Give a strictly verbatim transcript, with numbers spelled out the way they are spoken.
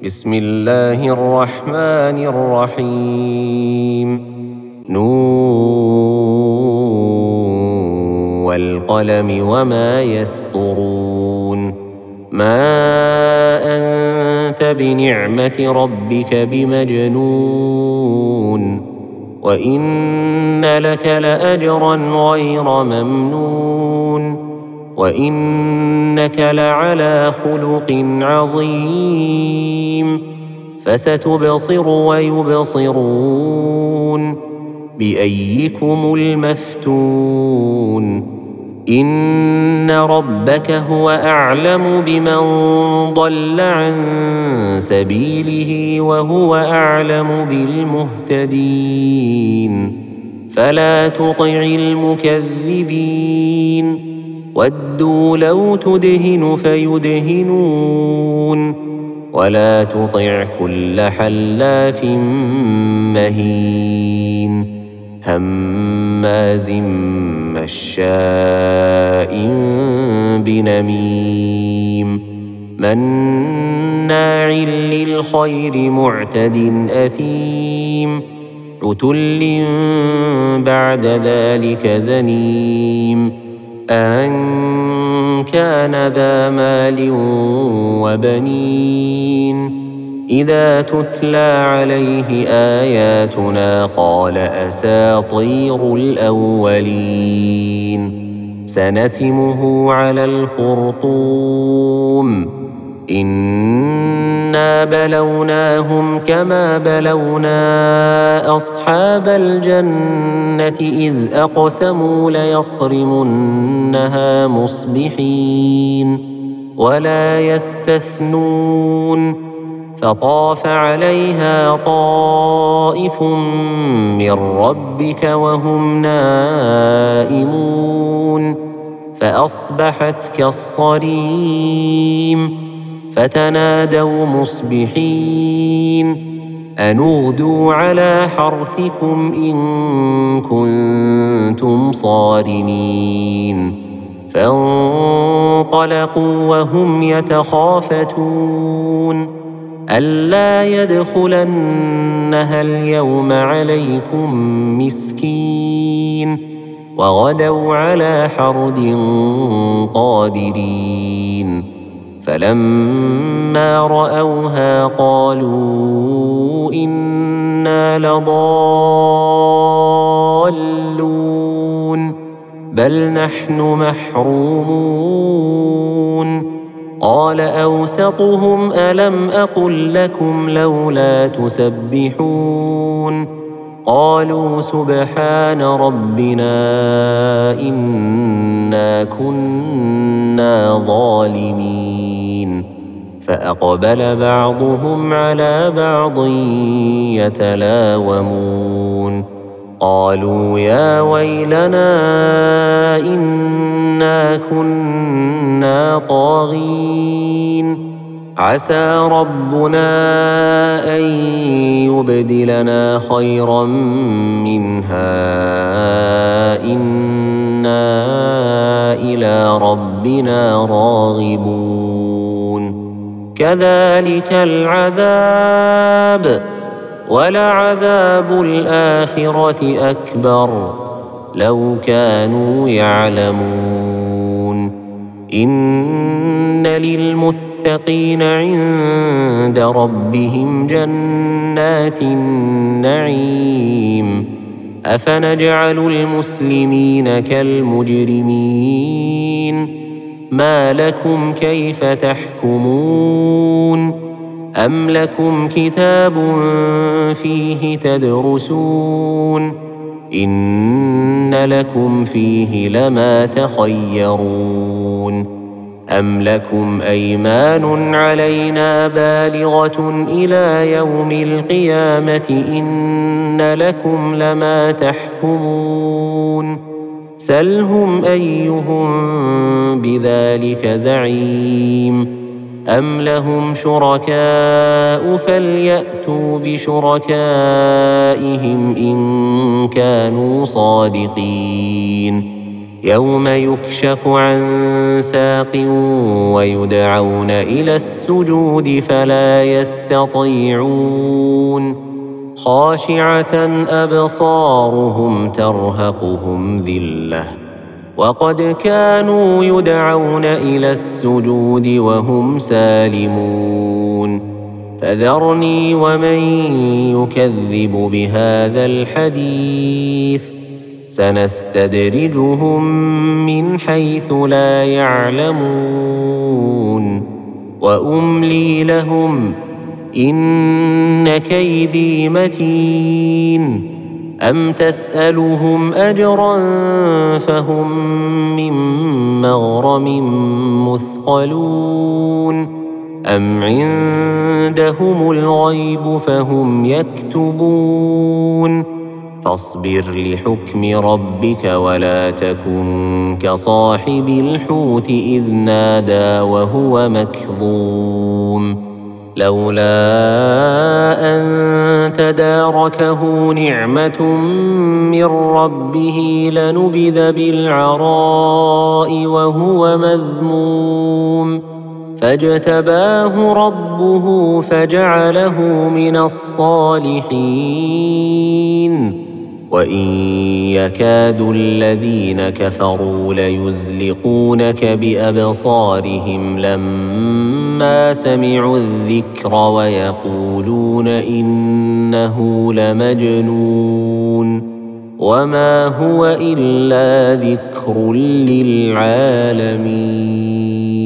بسم الله الرحمن الرحيم. نون والقلم وما يسطرون. ما أنت بنعمة ربك بمجنون، وإن لك لأجرا غير ممنون، وإنك لعلى خلق عظيم. فستبصر ويبصرون بأيكم المفتون. إن ربك هو أعلم بمن ضل عن سبيله وهو أعلم بالمهتدين. فلا تطع المكذبين، ودوا لو تدهن فيدهنون، ولا تطع كل حلاف مهين هماز مشاء بنميم مناع للخير معتد أثيم عتل بعد ذلك زنيم أن كان ذا مال وبنين إذا تتلى عليه آياتنا قال أساطير الأولين. سنسمه على الخرطوم. إنا بلوناهم كما بلونا أصحاب الجنة إذ أقسموا ليصرمنها مصبحين ولا يستثنون. فطاف عليها طائف من ربك وهم نائمون فأصبحت كالصريم. فتنادوا مصبحين أن اغدوا على حرثكم إن كنتم صارمين. فانطلقوا وهم يتخافتون ألا يدخلنها اليوم عليكم مسكين وغدوا على حرد قادرين. فلما رأوها قالوا إنا لضالون بل نحن محرومون. قال أوسطهم ألم أقل لكم لولا تسبحون قالوا سبحان ربنا إنا كنا ظالمين. فأقبل بعضهم على بعض يتلاومون قالوا يا ويلنا إنا كنا طاغين عسى ربنا أن يبدلنا خيرا منها إنا إلى ربنا راغبون. كذلك العذاب ولعذاب الآخرة أكبر لو كانوا يعلمون. إن للمتقين عند ربهم جنات النعيم. أفنجعل المسلمين كالمجرمين ما لكم كيف تحكمون أم لكم كتاب فيه تدرسون إن لكم فيه لما تخيرون أم لكم أيمان علينا بالغة إلى يوم القيامة إن لكم لما تحكمون سلهم أيهم بذلك زعيم أم لهم شركاء فليأتوا بشركائهم إن كانوا صادقين يوم يكشف عن ساق ويدعون إلى السجود فلا يستطيعون خاشعة أبصارهم ترهقهم ذلة وقد كانوا يدعون إلى السجود وهم سالمون فذرني ومن يكذب بهذا الحديث سنستدرجهم من حيث لا يعلمون وأملي لهم إن كيدي متين أم تسألهم أجرا فهم من مغرم مثقلون أم عندهم الغيب فهم يكتبون فاصبر لحكم ربك ولا تكن كصاحب الحوت إذ نادى وهو مكظوم لولا أن تداركه نعمة من ربه لنبذ بالعراء وهو مذموم فاجتباه ربه فجعله من الصالحين وإن يكاد الذين كفروا ليزلقونك بأبصارهم لما سمعوا الذكر ويقولون إنه لمجنون وما هو إلا ذكر للعالمين.